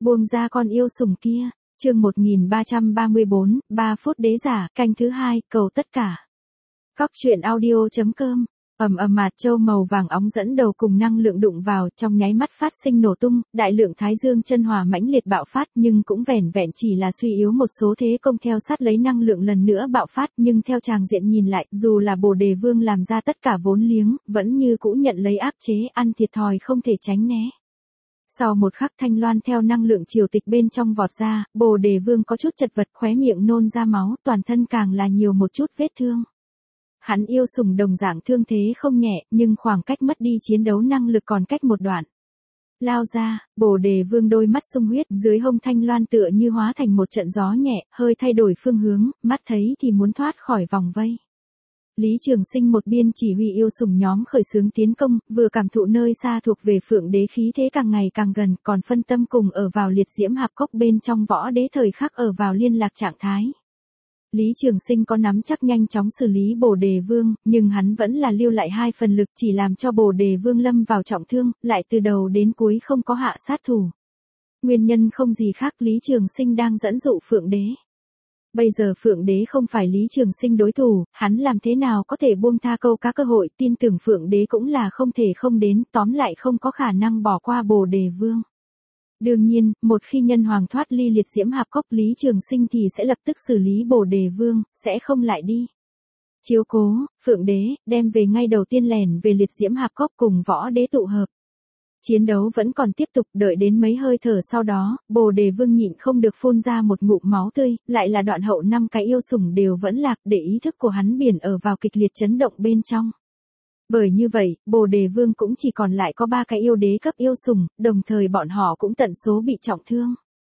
Buông ra con yêu sủng kia. Chương 1334, 3 phút đế giả, canh thứ 2, cầu tất cả. Cóc truyện audio.com. Mạt châu màu vàng óng dẫn đầu cùng năng lượng đụng vào, trong nháy mắt phát sinh nổ tung, đại lượng thái dương chân hỏa mãnh liệt bạo phát, nhưng cũng vẻn vẹn chỉ là suy yếu một số thế công theo sát lấy năng lượng lần nữa bạo phát, nhưng theo tràng diện nhìn lại, dù là Bồ Đề Vương làm ra tất cả vốn liếng, vẫn như cũ nhận lấy áp chế, ăn thiệt thòi không thể tránh né. Sau một khắc Thanh Loan theo năng lượng triều tịch bên trong vọt ra, Bồ Đề Vương có chút chật vật, khóe miệng nôn ra máu, toàn thân càng là nhiều một chút vết thương. Hắn yêu sủng đồng dạng thương thế không nhẹ, nhưng khoảng cách mất đi chiến đấu năng lực còn cách một đoạn. Lao ra, Bồ Đề Vương đôi mắt sung huyết, dưới hông Thanh Loan tựa như hóa thành một trận gió nhẹ, hơi thay đổi phương hướng, mắt thấy thì muốn thoát khỏi vòng vây. Lý Trường Sinh một biên chỉ huy yêu sủng nhóm khởi xướng tiến công, vừa cảm thụ nơi xa thuộc về Phượng Đế khí thế càng ngày càng gần, còn phân tâm cùng ở vào liệt diễm hạp cốc bên trong võ đế thời khắc ở vào liên lạc trạng thái. Lý Trường Sinh có nắm chắc nhanh chóng xử lý Bồ Đề Vương, nhưng hắn vẫn là lưu lại 2 phần lực, chỉ làm cho Bồ Đề Vương lâm vào trọng thương, lại từ đầu đến cuối không có hạ sát thủ. Nguyên nhân không gì khác, Lý Trường Sinh đang dẫn dụ Phượng Đế. Bây giờ Phượng Đế không phải Lý Trường Sinh đối thủ, hắn làm thế nào có thể buông tha câu cá cơ hội, tin tưởng Phượng Đế cũng là không thể không đến, tóm lại không có khả năng bỏ qua Bồ Đề Vương. Đương nhiên, một khi nhân hoàng thoát ly liệt diễm hạp cốc, Lý Trường Sinh thì sẽ lập tức xử lý Bồ Đề Vương, sẽ không lại đi. Chiếu cố, Phượng Đế, đem về ngay đầu tiên lẻn về liệt diễm hạp cốc cùng võ đế tụ hợp. Chiến đấu vẫn còn tiếp tục, đợi đến mấy hơi thở sau đó, Bồ Đề Vương nhịn không được phun ra một ngụm máu tươi, lại là đoạn hậu 5 cái yêu sủng đều vẫn lạc, để ý thức của hắn biển ở vào kịch liệt chấn động bên trong. Bởi như vậy, Bồ Đề Vương cũng chỉ còn lại có 3 cái yêu đế cấp yêu sủng, đồng thời bọn họ cũng tận số bị trọng thương.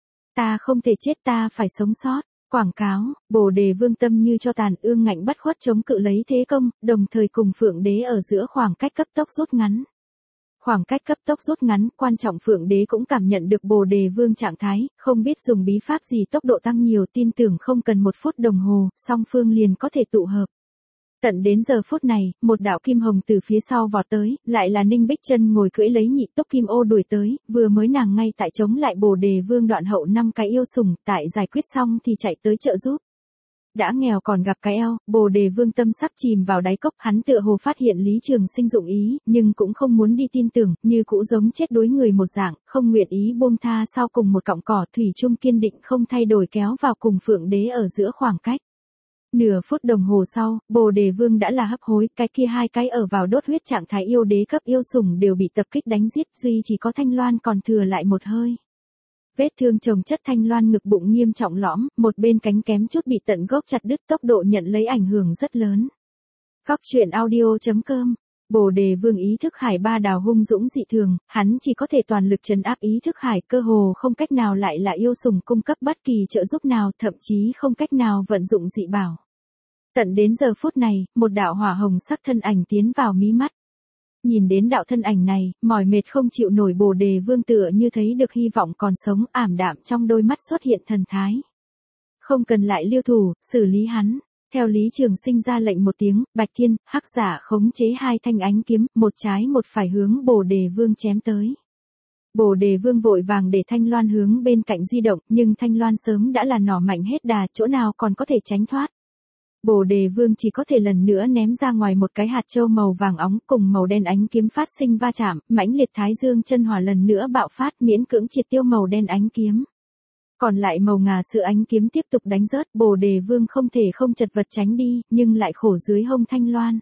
Ta không thể chết, ta phải sống sót. Quảng cáo, Bồ Đề Vương tâm như cho tàn, ương ngạnh bất khuất chống cự lấy thế công, đồng thời cùng Phượng Đế ở giữa khoảng cách cấp tốc rút ngắn. Khoảng cách cấp tốc rút ngắn, quan trọng Phượng Đế cũng cảm nhận được Bồ Đề Vương trạng thái, không biết dùng bí pháp gì tốc độ tăng nhiều, tin tưởng không cần 1 phút đồng hồ, song phương liền có thể tụ hợp. Tận đến giờ phút này, một đạo kim hồng từ phía sau vọt tới, lại là Ninh Bích Chân ngồi cưỡi lấy nhị tốc kim ô đuổi tới, vừa mới nàng ngay tại chống lại Bồ Đề Vương đoạn hậu 5 cái yêu sủng, tại giải quyết xong thì chạy tới trợ giúp. Đã nghèo còn gặp cái eo, Bồ Đề Vương tâm sắc chìm vào đáy cốc, hắn tựa hồ phát hiện Lý Trường Sinh dụng ý, nhưng cũng không muốn đi tin tưởng, như cũ giống chết đuối người một dạng, không nguyện ý buông tha, sau cùng một cọng cỏ thủy chung kiên định không thay đổi kéo vào cùng Phượng Đế ở giữa khoảng cách. Nửa phút đồng hồ sau, Bồ Đề Vương đã là hấp hối, cái kia 2 cái ở vào đốt huyết trạng thái yêu đế cấp yêu sủng đều bị tập kích đánh giết, duy chỉ có Thanh Loan còn thừa lại một hơi. Vết thương chồng chất Thanh Loan ngực bụng nghiêm trọng lõm, một bên cánh kém chút bị tận gốc chặt đứt, tốc độ nhận lấy ảnh hưởng rất lớn. Cóc truyện audio.com. Bồ Đề Vương ý thức hải 3 đào hung dũng dị thường, hắn chỉ có thể toàn lực trấn áp ý thức hải, cơ hồ không cách nào lại là yêu sủng cung cấp bất kỳ trợ giúp nào, thậm chí không cách nào vận dụng dị bảo. Tận đến giờ phút này, một đạo hỏa hồng sắc thân ảnh tiến vào mí mắt. Nhìn đến đạo thân ảnh này, mỏi mệt không chịu nổi Bồ Đề Vương tựa như thấy được hy vọng còn sống, ảm đạm trong đôi mắt xuất hiện thần thái. Không cần lại lưu thủ, xử lý hắn. Theo Lý Trường Sinh ra lệnh một tiếng, Bạch Thiên, Hắc Giả khống chế 2 thanh ánh kiếm, một trái một phải hướng Bồ Đề Vương chém tới. Bồ Đề Vương vội vàng để Thanh Loan hướng bên cạnh di động, nhưng Thanh Loan sớm đã là nỏ mạnh hết đà, chỗ nào còn có thể tránh thoát. Bồ Đề Vương chỉ có thể lần nữa ném ra ngoài một cái hạt châu màu vàng óng, cùng màu đen ánh kiếm phát sinh va chạm, mãnh liệt thái dương chân hỏa lần nữa bạo phát, miễn cưỡng triệt tiêu màu đen ánh kiếm. Còn lại màu ngà sữa ánh kiếm tiếp tục đánh rớt, Bồ Đề Vương không thể không chật vật tránh đi, nhưng lại khổ dưới hông Thanh Loan.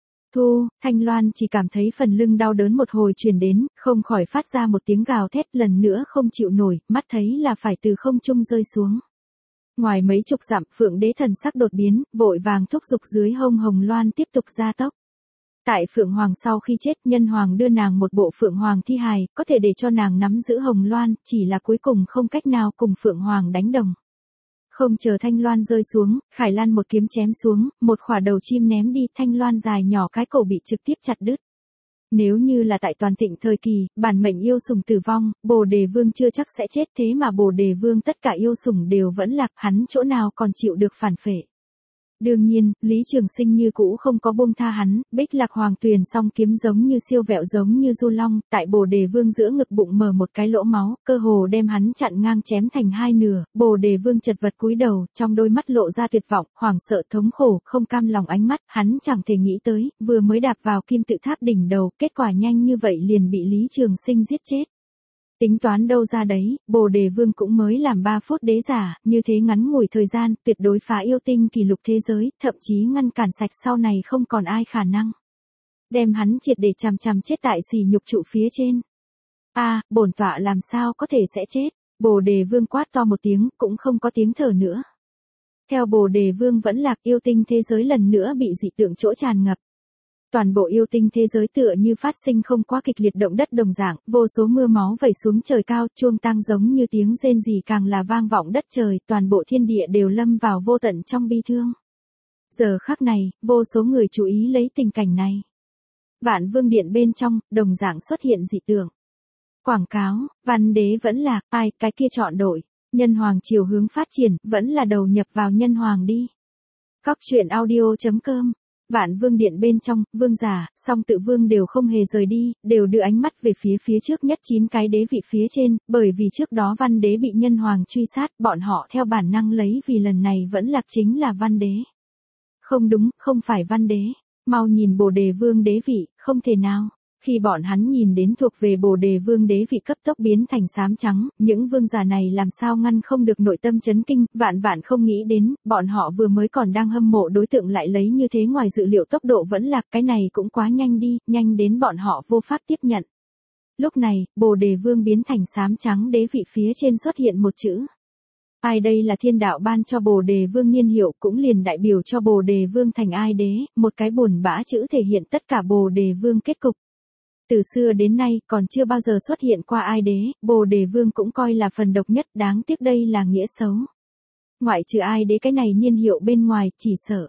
Thanh Loan chỉ cảm thấy phần lưng đau đớn một hồi truyền đến, không khỏi phát ra một tiếng gào thét, lần nữa không chịu nổi, mắt thấy là phải từ không trung rơi xuống. Ngoài mấy chục dặm, Phượng Đế thần sắc đột biến, vội vàng thúc giục dưới hông Hồng Loan tiếp tục gia tốc. Tại Phượng Hoàng sau khi chết, nhân hoàng đưa nàng một bộ Phượng Hoàng thi hài, có thể để cho nàng nắm giữ Hồng Loan, chỉ là cuối cùng không cách nào cùng Phượng Hoàng đánh đồng. Không chờ Thanh Loan rơi xuống, Khải Lan một kiếm chém xuống, một khỏa đầu chim ném đi, Thanh Loan dài nhỏ cái cổ bị trực tiếp chặt đứt. Nếu như là tại toàn thịnh thời kỳ, bản mệnh yêu sủng tử vong, Bồ Đề Vương chưa chắc sẽ chết, thế mà Bồ Đề Vương tất cả yêu sủng đều vẫn lạc, hắn chỗ nào còn chịu được phản phệ. Đương nhiên, Lý Trường Sinh như cũ không có buông tha hắn, Bích Lạc Hoàng Tuyền song kiếm giống như siêu vẹo giống như du long, tại Bồ Đề Vương giữa ngực bụng mở một cái lỗ máu, cơ hồ đem hắn chặn ngang chém thành hai nửa, Bồ Đề Vương chật vật cúi đầu, trong đôi mắt lộ ra tuyệt vọng, hoảng sợ thống khổ, không cam lòng ánh mắt, hắn chẳng thể nghĩ tới, vừa mới đạp vào kim tự tháp đỉnh đầu, kết quả nhanh như vậy liền bị Lý Trường Sinh giết chết. Tính toán đâu ra đấy, Bồ Đề Vương cũng mới làm 3 phút đế giả, như thế ngắn ngủi thời gian, tuyệt đối phá yêu tinh kỷ lục thế giới, thậm chí ngăn cản sạch sau này không còn ai khả năng. Đem hắn triệt để chằm chết tại sỉ nhục trụ phía trên. Bổn tọa làm sao có thể sẽ chết, Bồ Đề Vương quát to một tiếng, cũng không có tiếng thở nữa. Theo Bồ Đề Vương vẫn lạc, yêu tinh thế giới lần nữa bị dị tượng chỗ tràn ngập. Toàn bộ yêu tinh thế giới tựa như phát sinh không quá kịch liệt động đất đồng dạng, vô số mưa máu vẩy xuống trời cao, chuông tang giống như tiếng rên rỉ càng là vang vọng đất trời, toàn bộ thiên địa đều lâm vào vô tận trong bi thương. Giờ khắc này, vô số người chú ý lấy tình cảnh này. Vạn Vương Điện bên trong, đồng dạng xuất hiện dị tượng. Quảng cáo, văn đế vẫn lạc, ai, cái kia chọn đội, nhân hoàng chiều hướng phát triển, vẫn là đầu nhập vào nhân hoàng đi. Cóc truyện audio.com. Vạn Vương Điện bên trong, vương giả, song tự vương đều không hề rời đi, đều đưa ánh mắt về phía trước nhất 9 cái đế vị phía trên, bởi vì trước đó văn đế bị nhân hoàng truy sát, bọn họ theo bản năng lấy vì lần này vẫn lạc chính là văn đế. Không đúng, không phải văn đế, mau nhìn Bồ Đề Vương đế vị, không thể nào. Khi bọn hắn nhìn đến thuộc về Bồ Đề Vương đế vị cấp tốc biến thành xám trắng, những vương giả này làm sao ngăn không được nội tâm chấn kinh, vạn không nghĩ đến, bọn họ vừa mới còn đang hâm mộ đối tượng lại lấy như thế ngoài dự liệu tốc độ vẫn lạc, cái này cũng quá nhanh đi, nhanh đến bọn họ vô pháp tiếp nhận. Lúc này, Bồ Đề Vương biến thành xám trắng đế vị phía trên xuất hiện một chữ. Ai đây là thiên đạo ban cho Bồ Đề Vương niên hiệu, cũng liền đại biểu cho Bồ Đề Vương thành ai đế, một cái buồn bã chữ thể hiện tất cả Bồ Đề Vương kết cục. Từ xưa đến nay, còn chưa bao giờ xuất hiện qua ai đế, Bồ Đề Vương cũng coi là phần độc nhất, đáng tiếc đây là nghĩa xấu. Ngoại trừ ai đế cái này niên hiệu bên ngoài, chỉ sợ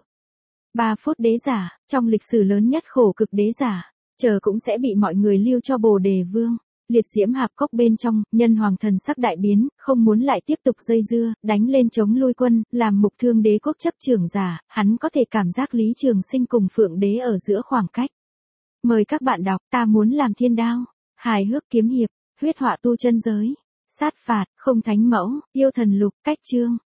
3 phút đế giả, trong lịch sử lớn nhất khổ cực đế giả, chờ cũng sẽ bị mọi người lưu cho Bồ Đề Vương. Liệt diễm hạp cốc bên trong, nhân hoàng thần sắc đại biến, không muốn lại tiếp tục dây dưa, đánh lên chống lui quân, làm mục thương đế quốc chấp trưởng giả, hắn có thể cảm giác Lý Trường Sinh cùng Phượng đế ở giữa khoảng cách. Mời các bạn đọc, ta muốn làm thiên đao, hài hước kiếm hiệp, huyết họa tu chân giới, sát phạt, không thánh mẫu, yêu thần lục, cách chương.